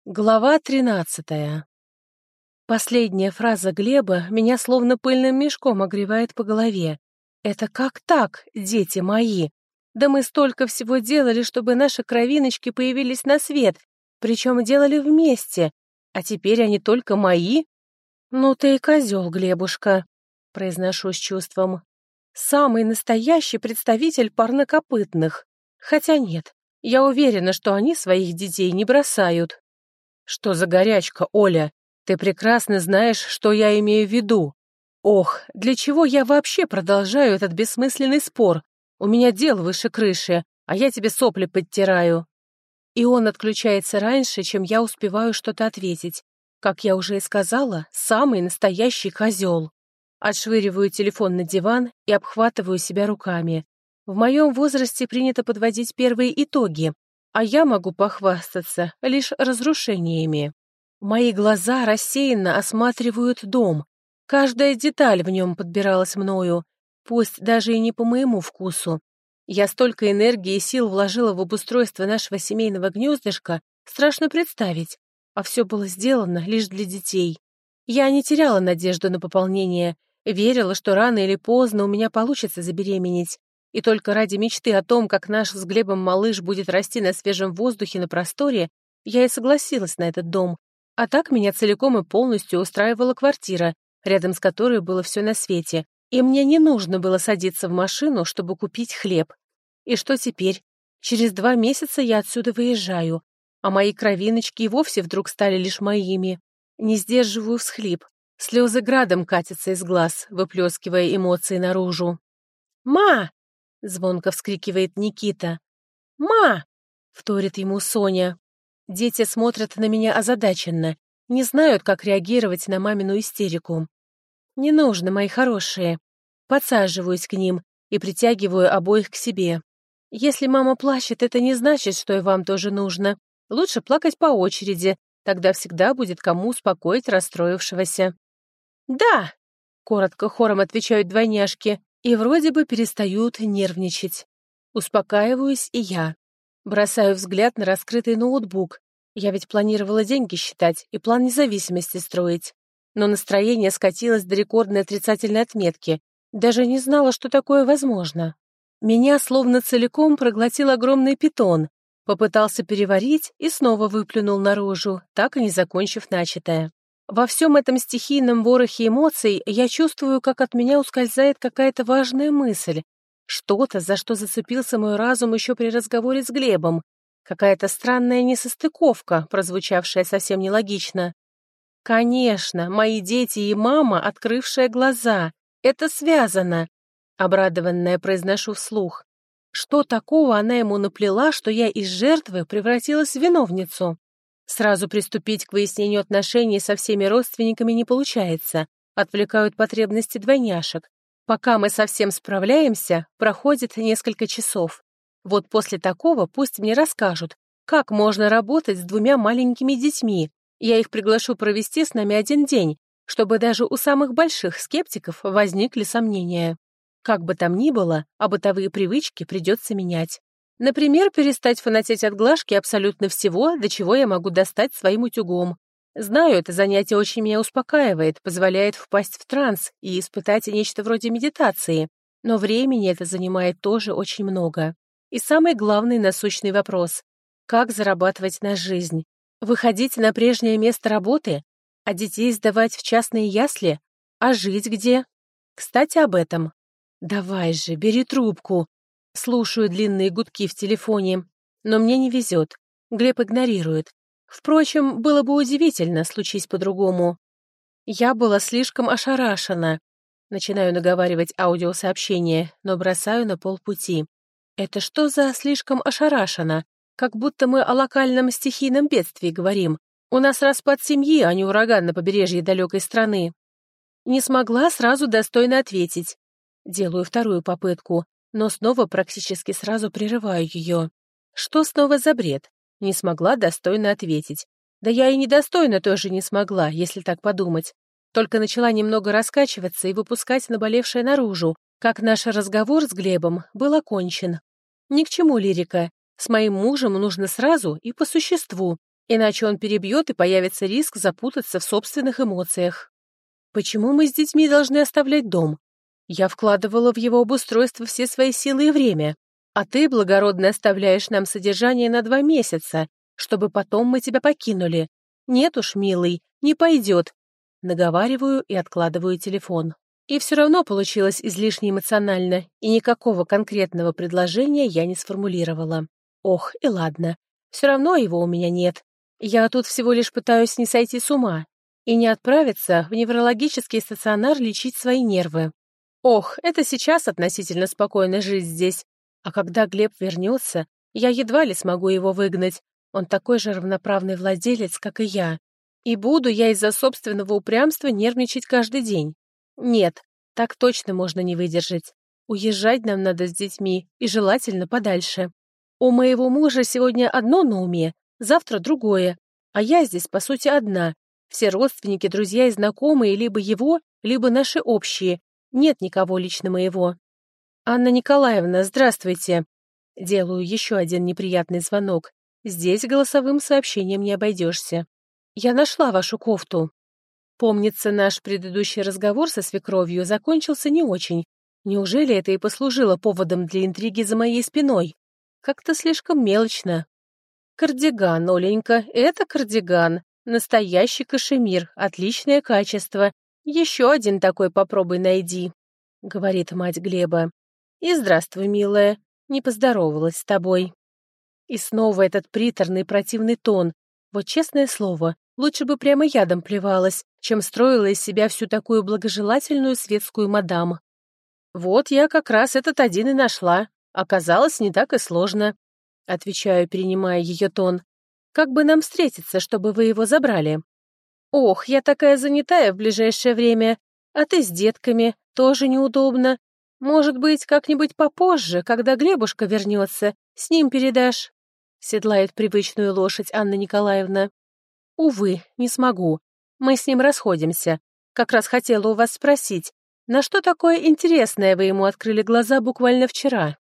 Глава 13. Последняя фраза Глеба меня словно пыльным мешком огревает по голове. «Это как так, дети мои? Да мы столько всего делали, чтобы наши кровиночки появились на свет, причем делали вместе, а теперь они только мои?» «Ну ты и козел, Глебушка», — произношу с чувством. «Самый настоящий представитель парнокопытных. Хотя нет, я уверена, что они своих детей не бросают». «Что за горячка, Оля? Ты прекрасно знаешь, что я имею в виду. Ох, для чего я вообще продолжаю этот бессмысленный спор? У меня дел выше крыши, а я тебе сопли подтираю». И он отключается раньше, чем я успеваю что-то ответить. Как я уже и сказала, самый настоящий козел. Отшвыриваю телефон на диван и обхватываю себя руками. В моем возрасте принято подводить первые итоги, а я могу похвастаться лишь разрушениями. Мои глаза рассеянно осматривают дом. Каждая деталь в нем подбиралась мною, пусть даже и не по моему вкусу. Я столько энергии и сил вложила в обустройство нашего семейного гнездышка, страшно представить, а все было сделано лишь для детей. Я не теряла надежду на пополнение, верила, что рано или поздно у меня получится забеременеть. И только ради мечты о том, как наш с Глебом малыш будет расти на свежем воздухе на просторе, я и согласилась на этот дом. А так меня целиком и полностью устраивала квартира, рядом с которой было все на свете, и мне не нужно было садиться в машину, чтобы купить хлеб. И что теперь? Через 2 месяца я отсюда выезжаю, а мои кровиночки и вовсе вдруг стали лишь моими. Не сдерживаю всхлип. Слезы градом катятся из глаз, выплескивая эмоции наружу. «Ма!» — звонко вскрикивает Никита. «Ма!» — вторит ему Соня. Дети смотрят на меня озадаченно, не знают, как реагировать на мамину истерику. «Не нужно, мои хорошие». Подсаживаюсь к ним и притягиваю обоих к себе. Если мама плачет, это не значит, что и вам тоже нужно. Лучше плакать по очереди, тогда всегда будет кому успокоить расстроившегося. «Да!» — коротко хором отвечают двойняшки и вроде бы перестают нервничать. Успокаиваюсь и я. Бросаю взгляд на раскрытый ноутбук. Я ведь планировала деньги считать и план независимости строить. Но настроение скатилось до рекордной отрицательной отметки. Даже не знала, что такое возможно. Меня словно целиком проглотил огромный питон. Попытался переварить и снова выплюнул наружу, так и не закончив начатое. Во всем этом стихийном ворохе эмоций я чувствую, как от меня ускользает какая-то важная мысль. Что-то, за что зацепился мой разум еще при разговоре с Глебом. Какая-то странная несостыковка, прозвучавшая совсем нелогично. Конечно, мои дети и мама, открывшая глаза. Это связано. Обрадованная произношу вслух. Что такого она ему наплела, что я из жертвы превратилась в виновницу? Сразу приступить к выяснению отношений со всеми родственниками не получается. Отвлекают потребности двойняшек. Пока мы совсем справляемся, проходит несколько часов. Вот после такого пусть мне расскажут, как можно работать с 2 маленькими детьми. Я их приглашу провести с нами 1 день, чтобы даже у самых больших скептиков возникли сомнения. Как бы там ни было, а бытовые привычки придется менять. Например, перестать фанатеть от глажки абсолютно всего, до чего я могу достать своим утюгом. Знаю, это занятие очень меня успокаивает, позволяет впасть в транс и испытать нечто вроде медитации, но времени это занимает тоже очень много. И самый главный насущный вопрос — как зарабатывать на жизнь? Выходить на прежнее место работы? А детей сдавать в частные ясли? А жить где? Кстати, об этом. Давай же, бери трубку. Слушаю длинные гудки в телефоне, но мне не везет. Глеб игнорирует. Впрочем, было бы удивительно, случись по-другому. Я была слишком ошарашена. Начинаю наговаривать аудиосообщение, но бросаю на полпути. Это что за слишком ошарашена? Как будто мы о локальном стихийном бедствии говорим. У нас распад семьи, а не ураган на побережье далекой страны. Не смогла сразу достойно ответить. Делаю вторую попытку, но снова практически сразу прерываю ее. Что снова за бред? Не смогла достойно ответить. Да я и недостойно тоже не смогла, если так подумать. Только начала немного раскачиваться и выпускать наболевшее наружу, как наш разговор с Глебом был окончен. Ни к чему лирика. С моим мужем нужно сразу и по существу. Иначе он перебьет, и появится риск запутаться в собственных эмоциях. Почему мы с детьми должны оставлять дом? Я вкладывала в его обустройство все свои силы и время, а ты благородно оставляешь нам содержание на 2 месяца, чтобы потом мы тебя покинули. Нет уж, милый, не пойдет. Наговариваю и откладываю телефон. И все равно получилось излишне эмоционально, и никакого конкретного предложения я не сформулировала. Ох, и ладно. Все равно его у меня нет. Я тут всего лишь пытаюсь не сойти с ума и не отправиться в неврологический стационар лечить свои нервы. Ох, это сейчас относительно спокойно жить здесь. А когда Глеб вернется, я едва ли смогу его выгнать. Он такой же равноправный владелец, как и я. И буду я из-за собственного упрямства нервничать каждый день. Нет, так точно можно не выдержать. Уезжать нам надо с детьми, и желательно подальше. У моего мужа сегодня одно на уме, завтра другое. А я здесь, по сути, одна. Все родственники, друзья и знакомые либо его, либо наши общие. Нет никого лично моего. «Анна Николаевна, здравствуйте!» Делаю еще один неприятный звонок. Здесь голосовым сообщением не обойдешься. «Я нашла вашу кофту». Помнится, наш предыдущий разговор со свекровью закончился не очень. Неужели это и послужило поводом для интриги за моей спиной? Как-то слишком мелочно. «Кардиган, Оленька, это кардиган. Настоящий кашемир, отличное качество. Еще один такой попробуй найди», — говорит мать Глеба. «И здравствуй, милая, не поздоровалась с тобой». И снова этот приторный противный тон. Вот честное слово, лучше бы прямо ядом плевалась, чем строила из себя всю такую благожелательную светскую мадам. «Вот я как раз этот один и нашла. Оказалось, не так и сложно», — отвечаю, перенимая ее тон. «Как бы нам встретиться, чтобы вы его забрали?» «Ох, я такая занятая в ближайшее время, а ты с детками, тоже неудобно. Может быть, как-нибудь попозже, когда Глебушка вернется, с ним передашь?» Седлает привычную лошадь Анна Николаевна. «Увы, не смогу. Мы с ним расходимся. Как раз хотела у вас спросить, на что такое интересное вы ему открыли глаза буквально вчера?»